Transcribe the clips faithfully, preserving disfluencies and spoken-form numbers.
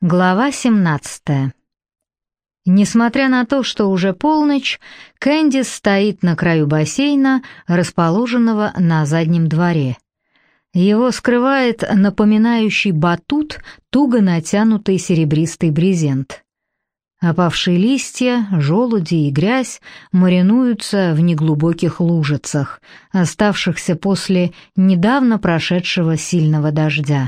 Глава семнадцатая. Несмотря на то, что уже полночь, Кэндис стоит на краю бассейна, расположенного на заднем дворе. Его скрывает напоминающий батут туго натянутый серебристый брезент. Опавшие листья, желуди и грязь маринуются в неглубоких лужицах, оставшихся после недавно прошедшего сильного дождя.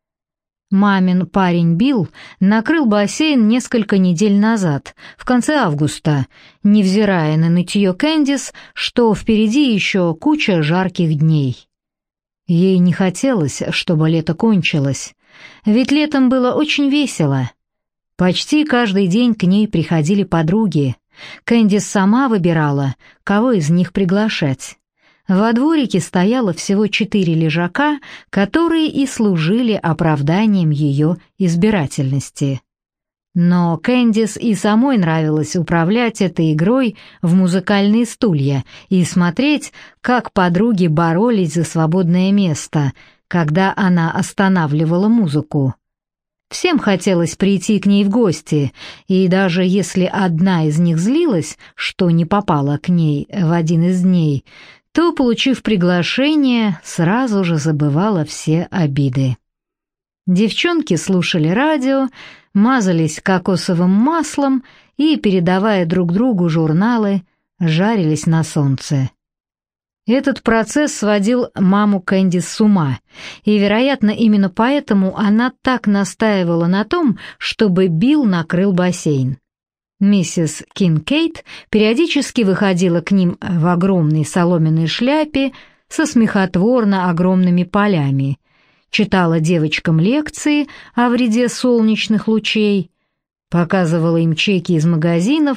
Мамин парень Билл накрыл бассейн несколько недель назад, в конце августа, невзирая на нытье Кэндис, что впереди еще куча жарких дней. Ей не хотелось, чтобы лето кончилось, ведь летом было очень весело. Почти каждый день к ней приходили подруги. Кэндис сама выбирала, кого из них приглашать. Во дворике стояло всего четыре лежака, которые и служили оправданием ее избирательности. Но Кэндис и самой нравилось управлять этой игрой в музыкальные стулья и смотреть, как подруги боролись за свободное место, когда она останавливала музыку. Всем хотелось прийти к ней в гости, и даже если одна из них злилась, что не попала к ней в один из дней, то, получив приглашение, сразу же забывала все обиды. Девчонки слушали радио, мазались кокосовым маслом и, передавая друг другу журналы, жарились на солнце. Этот процесс сводил маму Кэндис с ума, и, вероятно, именно поэтому она так настаивала на том, чтобы Билл накрыл бассейн. Миссис Кинкейд периодически выходила к ним в огромной соломенной шляпе со смехотворно огромными полями, читала девочкам лекции о вреде солнечных лучей, показывала им чеки из магазинов,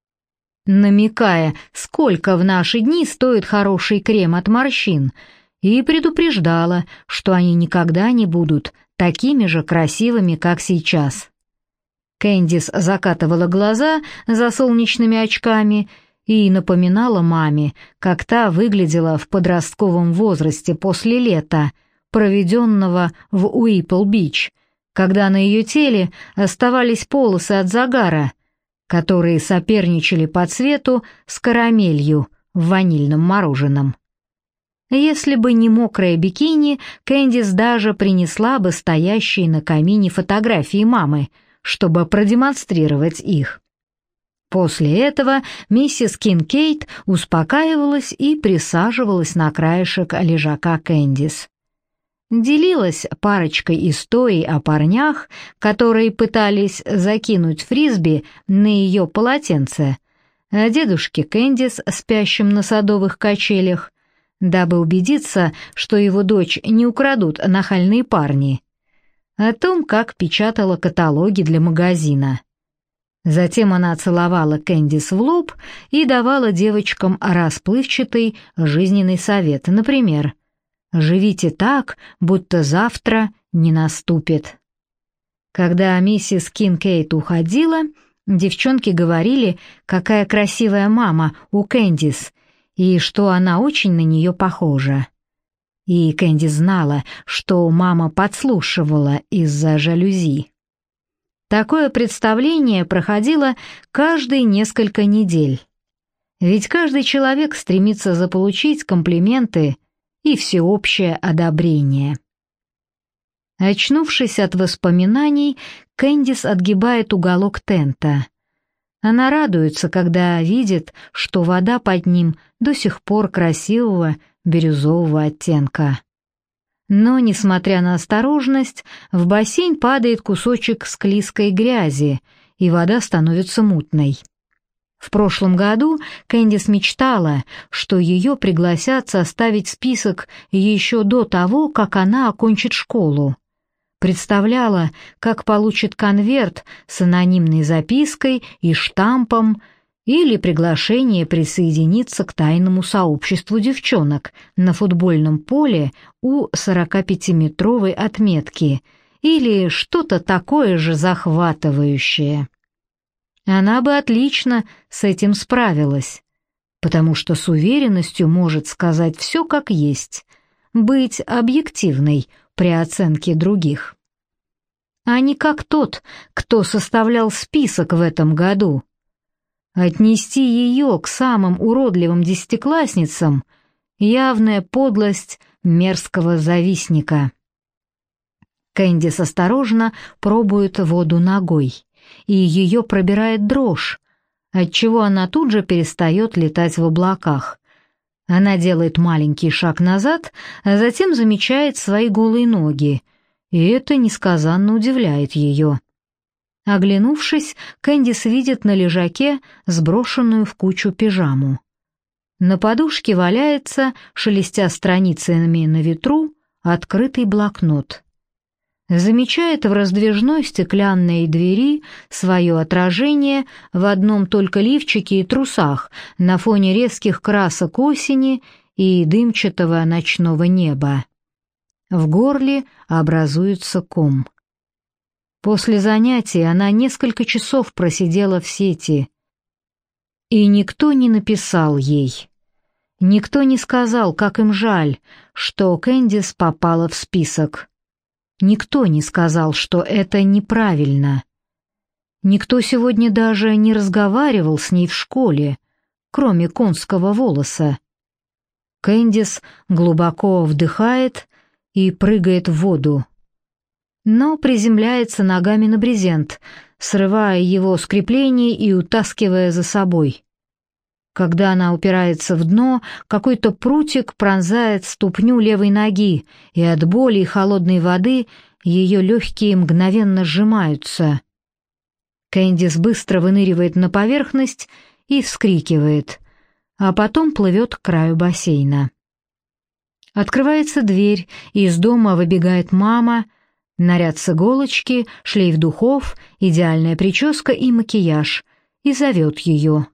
намекая, сколько в наши дни стоит хороший крем от морщин, и предупреждала, что они никогда не будут такими же красивыми, как сейчас. Кэндис закатывала глаза за солнечными очками и напоминала маме, как та выглядела в подростковом возрасте после лета, проведенного в Уипл-Бич, когда на ее теле оставались полосы от загара, которые соперничали по цвету с карамелью в ванильном мороженом. Если бы не мокрое бикини, Кэндис даже принесла бы стоящие на камине фотографии мамы, чтобы продемонстрировать их. После этого миссис Кинкейд успокаивалась и присаживалась на краешек лежака Кэндис. Делилась парочкой историй о парнях, которые пытались закинуть фрисби на ее полотенце, о дедушке Кэндис, спящем на садовых качелях, дабы убедиться, что его дочь не украдут нахальные парни, о том, как печатала каталоги для магазина. Затем она целовала Кэндис в лоб и давала девочкам расплывчатый жизненный совет, например, «Живите так, будто завтра не наступит». Когда миссис Кинкейд уходила, девчонки говорили, какая красивая мама у Кэндис и что она очень на нее похожа. И Кэндис знала, что мама подслушивала из-за жалюзи. Такое представление проходило каждые несколько недель. Ведь каждый человек стремится заполучить комплименты и всеобщее одобрение. Очнувшись от воспоминаний, Кэндис отгибает уголок тента. Она радуется, когда видит, что вода под ним до сих пор красивого бирюзового оттенка. Но, несмотря на осторожность, в бассейн падает кусочек склизкой грязи, и вода становится мутной. В прошлом году Кэндис мечтала, что ее пригласят составить список еще до того, как она окончит школу. Представляла, как получит конверт с анонимной запиской и штампом или приглашение присоединиться к тайному сообществу девчонок на футбольном поле у сорокапятиметровой отметки или что-то такое же захватывающее. Она бы отлично с этим справилась, потому что с уверенностью может сказать все как есть, быть объективной при оценке других. а не как тот, кто составлял список в этом году. Отнести ее к самым уродливым десятиклассницам — явная подлость мерзкого завистника. Кэндис осторожно пробует воду ногой, и ее пробирает дрожь, отчего она тут же перестает летать в облаках. Она делает маленький шаг назад, а затем замечает свои голые ноги, и это несказанно удивляет ее. Оглянувшись, Кэндис видит на лежаке сброшенную в кучу пижаму. На подушке валяется, шелестя страницами на ветру, открытый блокнот. Замечает в раздвижной стеклянной двери свое отражение в одном только лифчике и трусах на фоне резких красок осени и дымчатого ночного неба. В горле образуется ком. После занятий она несколько часов просидела в сети, и никто не написал ей. Никто не сказал, как им жаль, что Кэндис попала в список. Никто не сказал, что это неправильно. Никто сегодня даже не разговаривал с ней в школе, кроме конского волоса. Кэндис глубоко вдыхает и прыгает в воду, но приземляется ногами на брезент, срывая его с креплений и утаскивая за собой. Когда она упирается в дно, какой-то прутик пронзает ступню левой ноги, и от боли и холодной воды ее легкие мгновенно сжимаются. Кэндис быстро выныривает на поверхность и вскрикивает, а потом плывет к краю бассейна. Открывается дверь, и из дома выбегает мама, наряд с иголочки, шлейф духов, идеальная прическа и макияж, и зовет ее.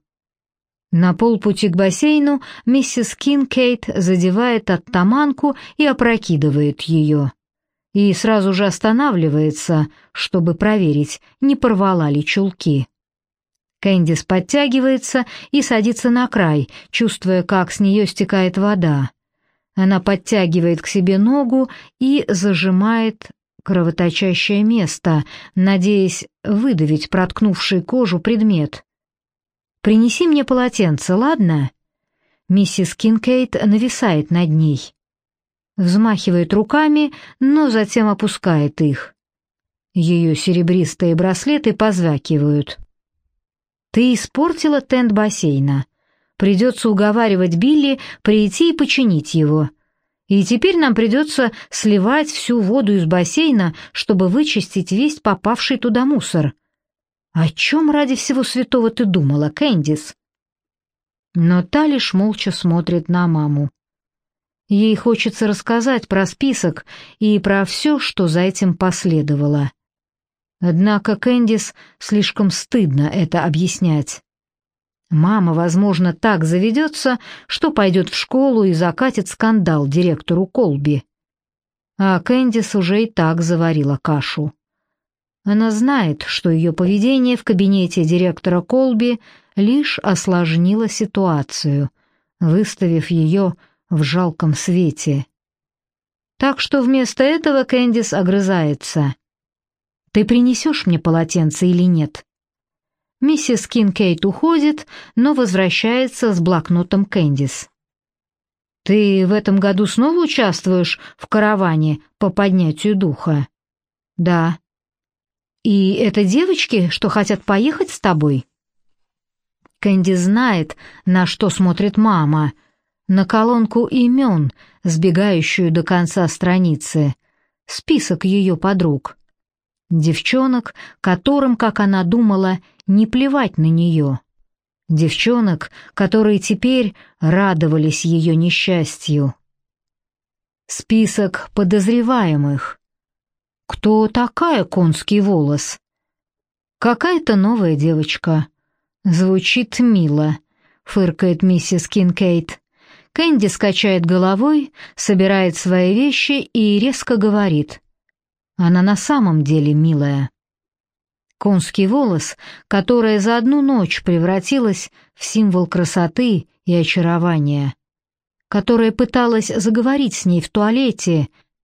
На полпути к бассейну миссис Кинкейд задевает оттаманку и опрокидывает ее. И сразу же останавливается, чтобы проверить, не порвала ли чулки. Кэндис подтягивается и садится на край, чувствуя, как с нее стекает вода. Она подтягивает к себе ногу и зажимает кровоточащее место, надеясь выдавить проткнувший кожу предмет. «Принеси мне полотенце, ладно?» Миссис Кинкейд нависает над ней. Взмахивает руками, но затем опускает их. Ее серебристые браслеты позвякивают. «Ты испортила тент бассейна. Придется уговаривать Билли прийти и починить его. И теперь нам придется сливать всю воду из бассейна, чтобы вычистить весь попавший туда мусор. О чем ради всего святого ты думала, Кэндис?» Но та лишь молча смотрит на маму. Ей хочется рассказать про список и про все, что за этим последовало. Однако Кэндис слишком стыдно это объяснять. Мама, возможно, так заведется, что пойдет в школу и закатит скандал директору Колби. А Кэндис уже и так заварила кашу. Она знает, что ее поведение в кабинете директора Колби лишь осложнило ситуацию, выставив ее в жалком свете. Так что вместо этого Кэндис огрызается. «Ты принесешь мне полотенце или нет?» Миссис Кинкейд уходит, но возвращается с блокнотом Кэндис. «Ты в этом году снова участвуешь в караване по поднятию духа?» «Да». «И это девочки, что хотят поехать с тобой?» Кэндис знает, на что смотрит мама, на колонку имен, сбегающую до конца страницы, список ее подруг. Девчонок, которым, как она думала, не плевать на нее. Девчонок, которые теперь радовались ее несчастью. Список подозреваемых. Кто такая конский волос? Какая-то новая девочка. Звучит мило, фыркает миссис Кинкейд. Кэнди скачает головой, собирает свои вещи и резко говорит: «Она на самом деле милая». Конский волос, которая за одну ночь превратилась в символ красоты и очарования, которая пыталась заговорить с ней в туалете,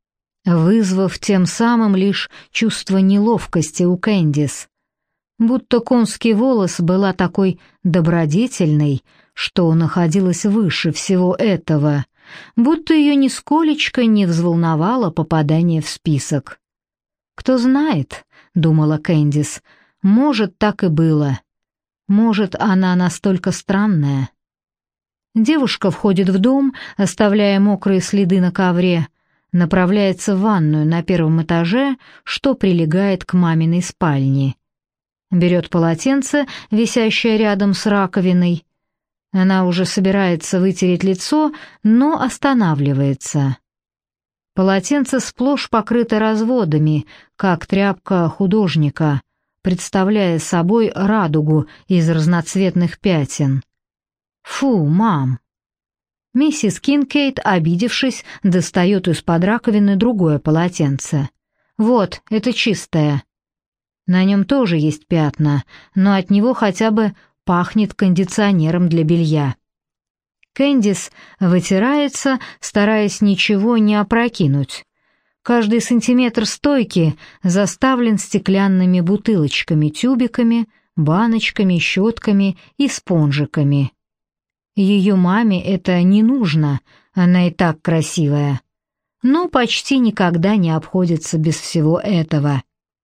вызвав тем самым лишь чувство неловкости у Кэндис. Будто конский волос была такой добродетельной, что находилась выше всего этого, будто ее нисколечко не взволновало попадание в список. «Кто знает», — думала Кэндис, — «может, так и было. Может, она настолько странная». Девушка входит в дом, оставляя мокрые следы на ковре, направляется в ванную на первом этаже, что прилегает к маминой спальне. Берет полотенце, висящее рядом с раковиной. Она уже собирается вытереть лицо, но останавливается. Полотенце сплошь покрыто разводами, как тряпка художника, представляя собой радугу из разноцветных пятен. «Фу, мам!» Миссис Кинкейд, обидевшись, достает из-под раковины другое полотенце. «Вот, это чистое. На нем тоже есть пятна, но от него хотя бы пахнет кондиционером для белья». Кэндис вытирается, стараясь ничего не опрокинуть. Каждый сантиметр стойки заставлен стеклянными бутылочками, тюбиками, баночками, щетками и спонжиками. Ее маме это не нужно, она и так красивая. Но почти никогда не обходится без всего этого.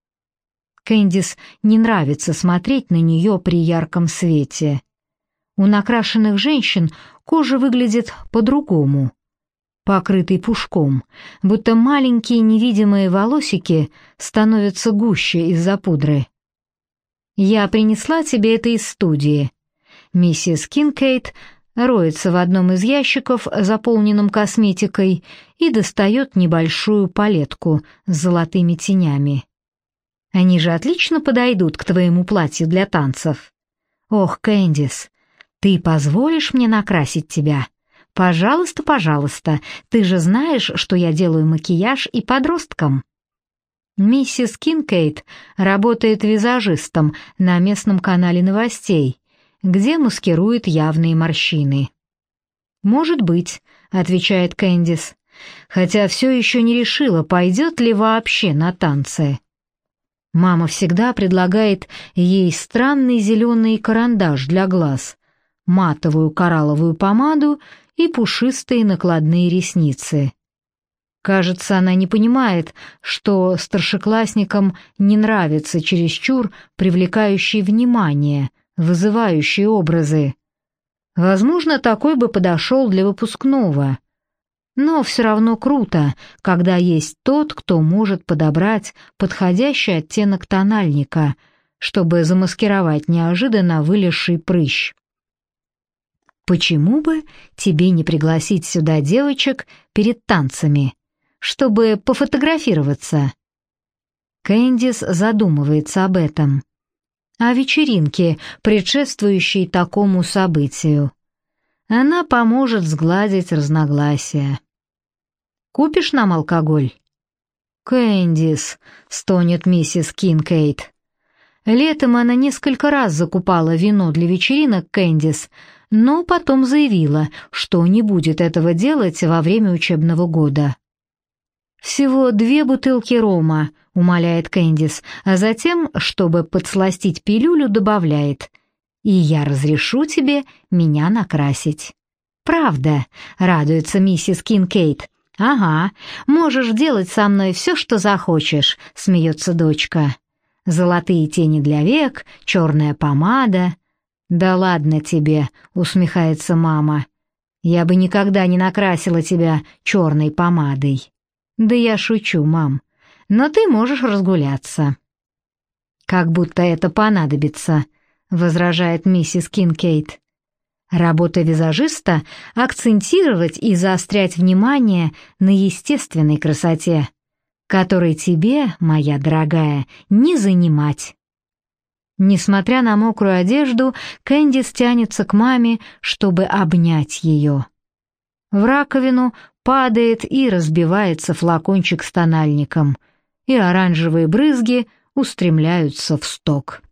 Кэндис не нравится смотреть на нее при ярком свете. У накрашенных женщин кожа выглядит по-другому, покрытой пушком, будто маленькие невидимые волосики становятся гуще из-за пудры. «Я принесла тебе это из студии». Миссис Кинкейд роется в одном из ящиков, заполненном косметикой, и достает небольшую палетку с золотыми тенями. «Они же отлично подойдут к твоему платью для танцев. Ох, Кэндис, ты позволишь мне накрасить тебя? Пожалуйста, пожалуйста, ты же знаешь, что я делаю макияж и подросткам». Миссис Кинкейд работает визажистом на местном канале новостей, где маскирует явные морщины. «Может быть», — отвечает Кэндис, хотя все еще не решила, пойдет ли вообще на танцы. Мама всегда предлагает ей странный зеленый карандаш для глаз, матовую коралловую помаду и пушистые накладные ресницы. Кажется, она не понимает, что старшеклассникам не нравятся чересчур привлекающие внимание, вызывающие образы. Возможно, такой бы подошел для выпускного. Но все равно круто, когда есть тот, кто может подобрать подходящий оттенок тональника, чтобы замаскировать неожиданно вылезший прыщ. Почему бы тебе не пригласить сюда девочек перед танцами, чтобы пофотографироваться? Кэндис задумывается об этом. О вечеринке, предшествующей такому событию. Она поможет сгладить разногласия. «Купишь нам алкоголь?» «Кэндис», — стонет миссис Кинкейд. Летом она несколько раз закупала вино для вечеринок Кэндис, но потом заявила, что не будет этого делать во время учебного года. «Всего две бутылки рома», — умоляет Кэндис, а затем, чтобы подсластить пилюлю, добавляет: «И я разрешу тебе меня накрасить». «Правда», — радуется миссис Кинкейд. «Ага, можешь делать со мной все, что захочешь», — смеется дочка. «Золотые тени для век, черная помада». «Да ладно тебе», — усмехается мама. «Я бы никогда не накрасила тебя черной помадой». «Да я шучу, мам, но ты можешь разгуляться». «Как будто это понадобится», — возражает миссис Кинкейд. «Работа визажиста — акцентировать и заострять внимание на естественной красоте, которой тебе, моя дорогая, не занимать». Несмотря на мокрую одежду, Кэндис тянется к маме, чтобы обнять ее. В раковину падает и разбивается флакончик с тональником, и оранжевые брызги устремляются в сток.